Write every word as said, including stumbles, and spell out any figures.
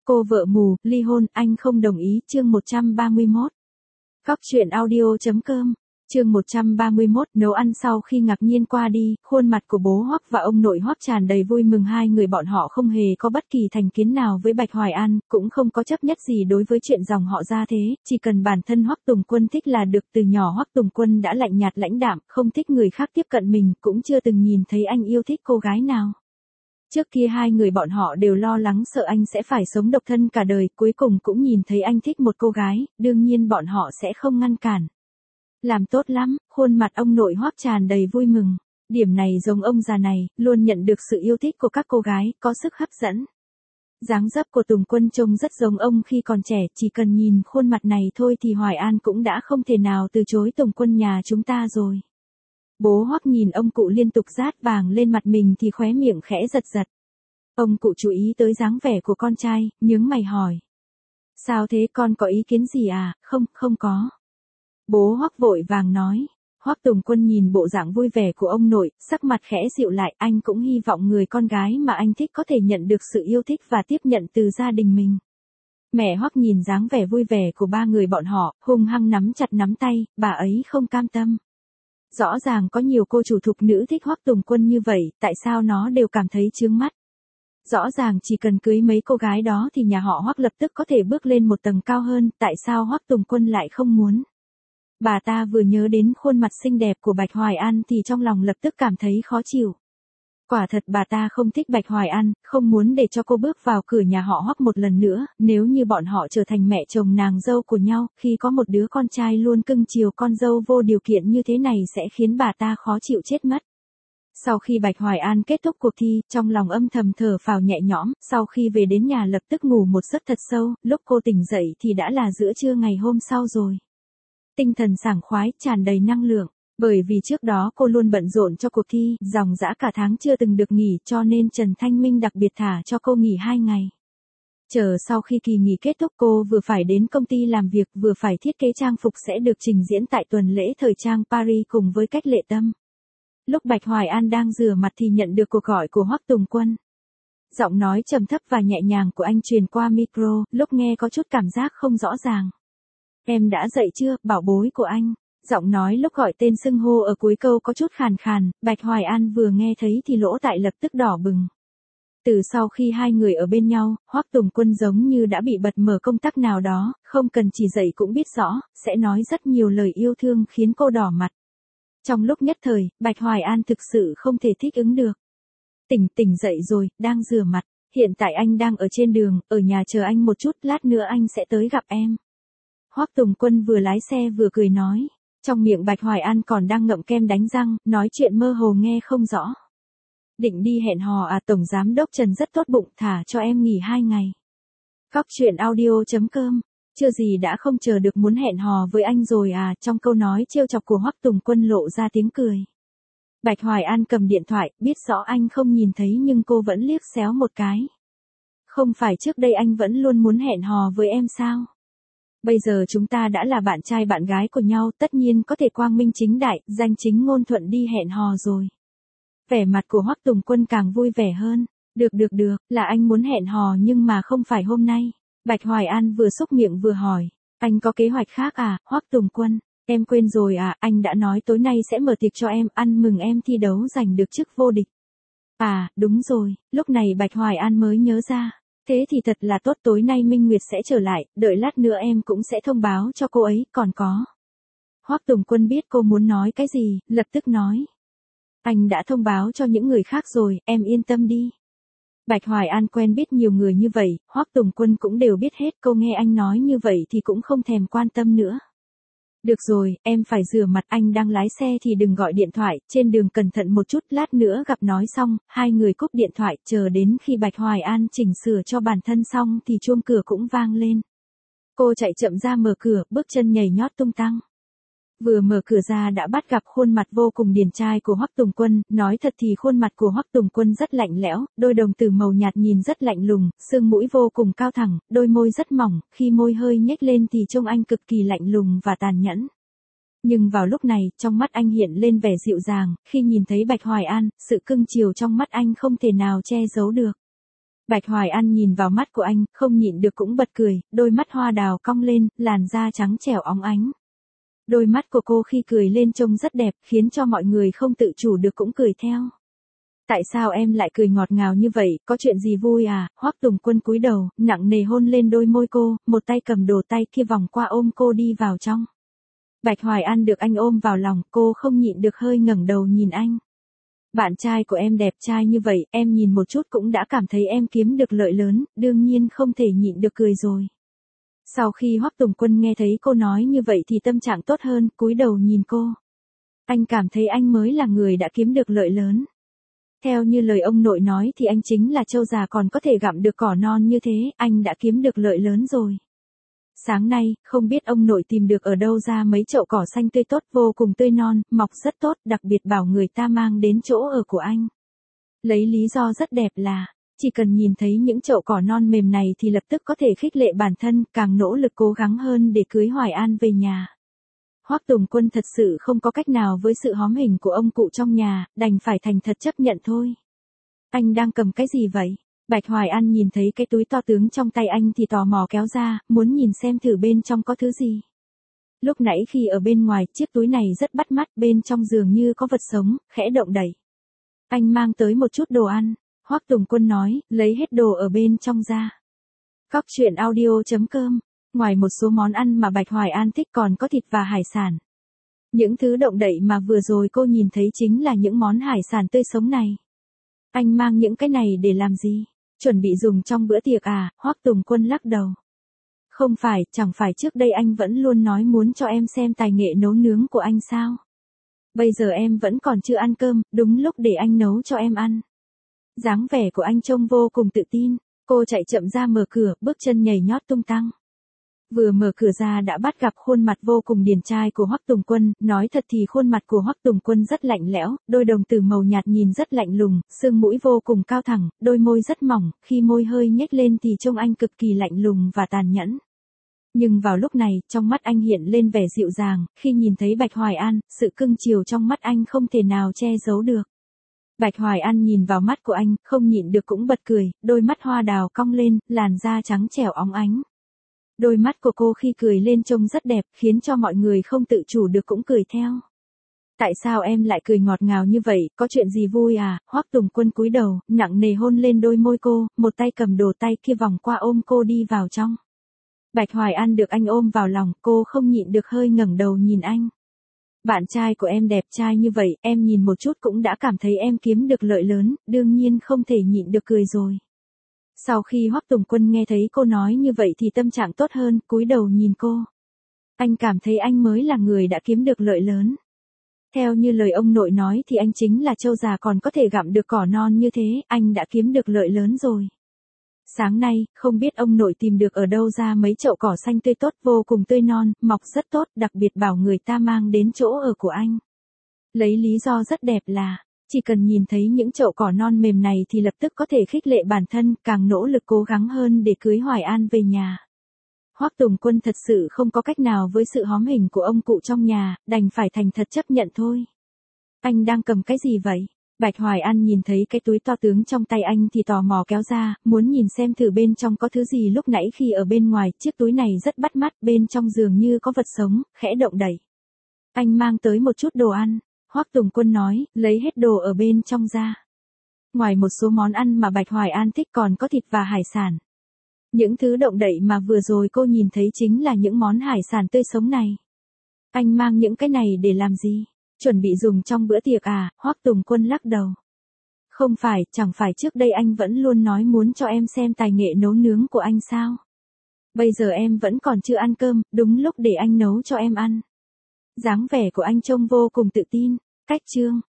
Cô vợ mù, ly hôn, anh không đồng ý, chương một trăm ba mươi mốt. Cóc truyện audio chấm com, chương một trăm ba mươi mốt, nấu ăn sau khi ngạc nhiên qua đi, khuôn mặt của bố Hoắc và ông nội Hoắc tràn đầy vui mừng, hai người bọn họ không hề có bất kỳ thành kiến nào với Bạch Hoài An, cũng không có chấp nhất gì đối với chuyện dòng họ gia thế, chỉ cần bản thân Hoắc Tùng Quân thích là được. Từ nhỏ Hoắc Tùng Quân đã lạnh nhạt lãnh đạm, không thích người khác tiếp cận mình, cũng chưa từng nhìn thấy anh yêu thích cô gái nào. Trước kia hai người bọn họ đều lo lắng sợ anh sẽ phải sống độc thân cả đời, cuối cùng cũng nhìn thấy anh thích một cô gái, đương nhiên bọn họ sẽ không ngăn cản. Làm tốt lắm, khuôn mặt ông nội Hoắc tràn đầy vui mừng. Điểm này giống ông già này, luôn nhận được sự yêu thích của các cô gái, có sức hấp dẫn. Dáng dấp của Tùng Quân trông rất giống ông khi còn trẻ, chỉ cần nhìn khuôn mặt này thôi thì Hoài An cũng đã không thể nào từ chối Tùng Quân nhà chúng ta rồi. Bố Hoắc nhìn ông cụ liên tục rát vàng lên mặt mình thì khóe miệng khẽ giật giật. Ông cụ chú ý tới dáng vẻ của con trai, nhướng mày hỏi. Sao thế, con có ý kiến gì à? Không, không có. Bố Hoắc vội vàng nói. Hoắc Tùng Quân nhìn bộ dạng vui vẻ của ông nội, sắc mặt khẽ dịu lại, anh cũng hy vọng người con gái mà anh thích có thể nhận được sự yêu thích và tiếp nhận từ gia đình mình. Mẹ Hoắc nhìn dáng vẻ vui vẻ của ba người bọn họ, hung hăng nắm chặt nắm tay, bà ấy không cam tâm. Rõ ràng có nhiều cô chủ thục nữ thích Hoắc Tùng Quân như vậy, tại sao nó đều cảm thấy chướng mắt? Rõ ràng chỉ cần cưới mấy cô gái đó thì nhà họ Hoắc lập tức có thể bước lên một tầng cao hơn, tại sao Hoắc Tùng Quân lại không muốn? Bà ta vừa nhớ đến khuôn mặt xinh đẹp của Bạch Hoài An thì trong lòng lập tức cảm thấy khó chịu. Quả thật bà ta không thích Bạch Hoài An, không muốn để cho cô bước vào cửa nhà họ Hoắc một lần nữa, nếu như bọn họ trở thành mẹ chồng nàng dâu của nhau, khi có một đứa con trai luôn cưng chiều con dâu vô điều kiện như thế này sẽ khiến bà ta khó chịu chết mất. Sau khi Bạch Hoài An kết thúc cuộc thi, trong lòng âm thầm thở phào nhẹ nhõm, sau khi về đến nhà lập tức ngủ một giấc thật sâu, lúc cô tỉnh dậy thì đã là giữa trưa ngày hôm sau rồi. Tinh thần sảng khoái, tràn đầy năng lượng. Bởi vì trước đó cô luôn bận rộn cho cuộc thi, dòng dã cả tháng chưa từng được nghỉ, cho nên Trần Thanh Minh đặc biệt thả cho cô nghỉ hai ngày. Chờ sau khi kỳ nghỉ kết thúc cô vừa phải đến công ty làm việc, vừa phải thiết kế trang phục sẽ được trình diễn tại tuần lễ thời trang Paris cùng với Cách Lệ Tâm. Lúc Bạch Hoài An đang rửa mặt thì nhận được cuộc gọi của Hoắc Tùng Quân. Giọng nói trầm thấp và nhẹ nhàng của anh truyền qua micro, lúc nghe có chút cảm giác không rõ ràng. Em đã dậy chưa, bảo bối của anh? Giọng nói lúc gọi tên xưng hô ở cuối câu có chút khàn khàn, Bạch Hoài An vừa nghe thấy thì lỗ tai lập tức đỏ bừng. Từ sau khi hai người ở bên nhau, Hoắc Tùng Quân giống như đã bị bật mở công tắc nào đó, không cần chỉ dạy cũng biết rõ, sẽ nói rất nhiều lời yêu thương khiến cô đỏ mặt. Trong lúc nhất thời, Bạch Hoài An thực sự không thể thích ứng được. Tỉnh tỉnh dậy rồi, đang rửa mặt, hiện tại anh đang ở trên đường, ở nhà chờ anh một chút, lát nữa anh sẽ tới gặp em. Hoắc Tùng Quân vừa lái xe vừa cười nói. Trong miệng Bạch Hoài An còn đang ngậm kem đánh răng, nói chuyện mơ hồ nghe không rõ. Định đi hẹn hò à? Tổng giám đốc Trần rất tốt bụng, thả cho em nghỉ hai ngày. Cóc truyện audio chấm com, chưa gì đã không chờ được muốn hẹn hò với anh rồi à? Trong câu nói trêu chọc của Hoắc Tùng Quân lộ ra tiếng cười. Bạch Hoài An cầm điện thoại, biết rõ anh không nhìn thấy nhưng cô vẫn liếc xéo một cái. Không phải trước đây anh vẫn luôn muốn hẹn hò với em sao? Bây giờ chúng ta đã là bạn trai bạn gái của nhau, tất nhiên có thể quang minh chính đại, danh chính ngôn thuận đi hẹn hò rồi. Vẻ mặt của Hoắc Tùng Quân càng vui vẻ hơn. Được được được, là anh muốn hẹn hò nhưng mà không phải hôm nay. Bạch Hoài An vừa xúc miệng vừa hỏi. Anh có kế hoạch khác à, Hoắc Tùng Quân? Em quên rồi à, anh đã nói tối nay sẽ mở tiệc cho em, ăn mừng em thi đấu giành được chức vô địch. À, đúng rồi, lúc này Bạch Hoài An mới nhớ ra. Thế thì thật là tốt, tối nay Minh Nguyệt sẽ trở lại, đợi lát nữa em cũng sẽ thông báo cho cô ấy, còn có. Hoắc Tùng Quân biết cô muốn nói cái gì, lập tức nói. Anh đã thông báo cho những người khác rồi, em yên tâm đi. Bạch Hoài An quen biết nhiều người như vậy, Hoắc Tùng Quân cũng đều biết hết, cô nghe anh nói như vậy thì cũng không thèm quan tâm nữa. Được rồi, em phải rửa mặt, anh đang lái xe thì đừng gọi điện thoại, trên đường cẩn thận một chút, lát nữa gặp. Nói xong, hai người cúp điện thoại, chờ đến khi Bạch Hoài An chỉnh sửa cho bản thân xong thì chuông cửa cũng vang lên. Cô chạy chậm ra mở cửa, bước chân nhảy nhót tung tăng. Vừa mở cửa ra đã bắt gặp khuôn mặt vô cùng điển trai của Hoắc Tùng Quân, nói thật thì khuôn mặt của Hoắc Tùng Quân rất lạnh lẽo, đôi đồng tử màu nhạt nhìn rất lạnh lùng, xương mũi vô cùng cao thẳng, đôi môi rất mỏng, khi môi hơi nhếch lên thì trông anh cực kỳ lạnh lùng và tàn nhẫn. Nhưng vào lúc này, trong mắt anh hiện lên vẻ dịu dàng, khi nhìn thấy Bạch Hoài An, sự cưng chiều trong mắt anh không thể nào che giấu được. Bạch Hoài An nhìn vào mắt của anh, không nhịn được cũng bật cười, đôi mắt hoa đào cong lên, làn da trắng trẻo óng ánh. Đôi mắt của cô khi cười lên trông rất đẹp, khiến cho mọi người không tự chủ được cũng cười theo. Tại sao em lại cười ngọt ngào như vậy, có chuyện gì vui à? Hoắc Tùng Quân cúi đầu, nặng nề hôn lên đôi môi cô, một tay cầm đồ tay kia vòng qua ôm cô đi vào trong. Bạch Hoài An được anh ôm vào lòng, cô không nhịn được hơi ngẩng đầu nhìn anh. Bạn trai của em đẹp trai như vậy, em nhìn một chút cũng đã cảm thấy em kiếm được lợi lớn, đương nhiên không thể nhịn được cười rồi. Sau khi Hoắc Tùng Quân nghe thấy cô nói như vậy thì tâm trạng tốt hơn, cúi đầu nhìn cô. Anh cảm thấy anh mới là người đã kiếm được lợi lớn. Theo như lời ông nội nói thì anh chính là trâu già còn có thể gặm được cỏ non như thế, anh đã kiếm được lợi lớn rồi. Sáng nay, không biết ông nội tìm được ở đâu ra mấy chậu cỏ xanh tươi tốt vô cùng tươi non, mọc rất tốt, đặc biệt bảo người ta mang đến chỗ ở của anh. Lấy lý do rất đẹp là, chỉ cần nhìn thấy những chậu cỏ non mềm này thì lập tức có thể khích lệ bản thân, càng nỗ lực cố gắng hơn để cưới Hoài An về nhà. Hoắc Tùng Quân thật sự không có cách nào với sự hóm hình của ông cụ trong nhà, đành phải thành thật chấp nhận thôi. Anh đang cầm cái gì vậy? Bạch Hoài An nhìn thấy cái túi to tướng trong tay anh thì tò mò kéo ra, muốn nhìn xem thử bên trong có thứ gì. Lúc nãy khi ở bên ngoài, chiếc túi này rất bắt mắt, bên trong dường như có vật sống, khẽ động đẩy. Anh mang tới một chút đồ ăn, Hoắc Tùng Quân nói, lấy hết đồ ở bên trong ra. Cóc truyện audio chấm com. Ngoài một số món ăn mà Bạch Hoài An thích còn có thịt và hải sản. Những thứ động đậy mà vừa rồi cô nhìn thấy chính là những món hải sản tươi sống này. Anh mang những cái này để làm gì? Chuẩn bị dùng trong bữa tiệc à? Hoắc Tùng Quân lắc đầu. Không phải, chẳng phải trước đây anh vẫn luôn nói muốn cho em xem tài nghệ nấu nướng của anh sao? Bây giờ em vẫn còn chưa ăn cơm, đúng lúc để anh nấu cho em ăn. Dáng vẻ của anh trông vô cùng tự tin, cô chạy chậm ra mở cửa, bước chân nhảy nhót tung tăng. Vừa mở cửa ra đã bắt gặp khuôn mặt vô cùng điển trai của Hoắc Tùng Quân, nói thật thì khuôn mặt của Hoắc Tùng Quân rất lạnh lẽo, đôi đồng tử màu nhạt nhìn rất lạnh lùng, xương mũi vô cùng cao thẳng, đôi môi rất mỏng, khi môi hơi nhếch lên thì trông anh cực kỳ lạnh lùng và tàn nhẫn. Nhưng vào lúc này, trong mắt anh hiện lên vẻ dịu dàng, khi nhìn thấy Bạch Hoài An, sự cưng chiều trong mắt anh không thể nào che giấu được. Bạch Hoài An nhìn vào mắt của anh, không nhịn được cũng bật cười, đôi mắt hoa đào cong lên, làn da trắng trẻo óng ánh. Đôi mắt của cô khi cười lên trông rất đẹp, khiến cho mọi người không tự chủ được cũng cười theo. Tại sao em lại cười ngọt ngào như vậy, có chuyện gì vui à? Hoắc Tùng Quân cúi đầu, nặng nề hôn lên đôi môi cô, một tay cầm đồ tay kia vòng qua ôm cô đi vào trong. Bạch Hoài An được anh ôm vào lòng, cô không nhịn được hơi ngẩng đầu nhìn anh. Bạn trai của em đẹp trai như vậy, em nhìn một chút cũng đã cảm thấy em kiếm được lợi lớn, đương nhiên không thể nhịn được cười rồi. Sau khi Hoắc Tùng Quân nghe thấy cô nói như vậy thì tâm trạng tốt hơn, cúi đầu nhìn cô. Anh cảm thấy anh mới là người đã kiếm được lợi lớn. Theo như lời ông nội nói thì anh chính là trâu già còn có thể gặm được cỏ non như thế, anh đã kiếm được lợi lớn rồi. Sáng nay, không biết ông nội tìm được ở đâu ra mấy chậu cỏ xanh tươi tốt vô cùng tươi non, mọc rất tốt, đặc biệt bảo người ta mang đến chỗ ở của anh. Lấy lý do rất đẹp là, chỉ cần nhìn thấy những chậu cỏ non mềm này thì lập tức có thể khích lệ bản thân, càng nỗ lực cố gắng hơn để cưới Hoài An về nhà. Hoắc Tùng Quân thật sự không có cách nào với sự hóm hình của ông cụ trong nhà, đành phải thành thật chấp nhận thôi. Anh đang cầm cái gì vậy? Bạch Hoài An nhìn thấy cái túi to tướng trong tay anh thì tò mò kéo ra, muốn nhìn xem thử bên trong có thứ gì. Lúc nãy khi ở bên ngoài, chiếc túi này rất bắt mắt, bên trong dường như có vật sống, khẽ động đẩy. Anh mang tới một chút đồ ăn, Hoắc Tùng Quân nói, lấy hết đồ ở bên trong ra. Ngoài một số món ăn mà Bạch Hoài An thích còn có thịt và hải sản. Những thứ động đậy mà vừa rồi cô nhìn thấy chính là những món hải sản tươi sống này. Anh mang những cái này để làm gì? Chuẩn bị dùng trong bữa tiệc à? Hoắc Tùng Quân lắc đầu. Không phải, chẳng phải trước đây anh vẫn luôn nói muốn cho em xem tài nghệ nấu nướng của anh sao? Bây giờ em vẫn còn chưa ăn cơm, đúng lúc để anh nấu cho em ăn. Dáng vẻ của anh trông vô cùng tự tin. Cách chương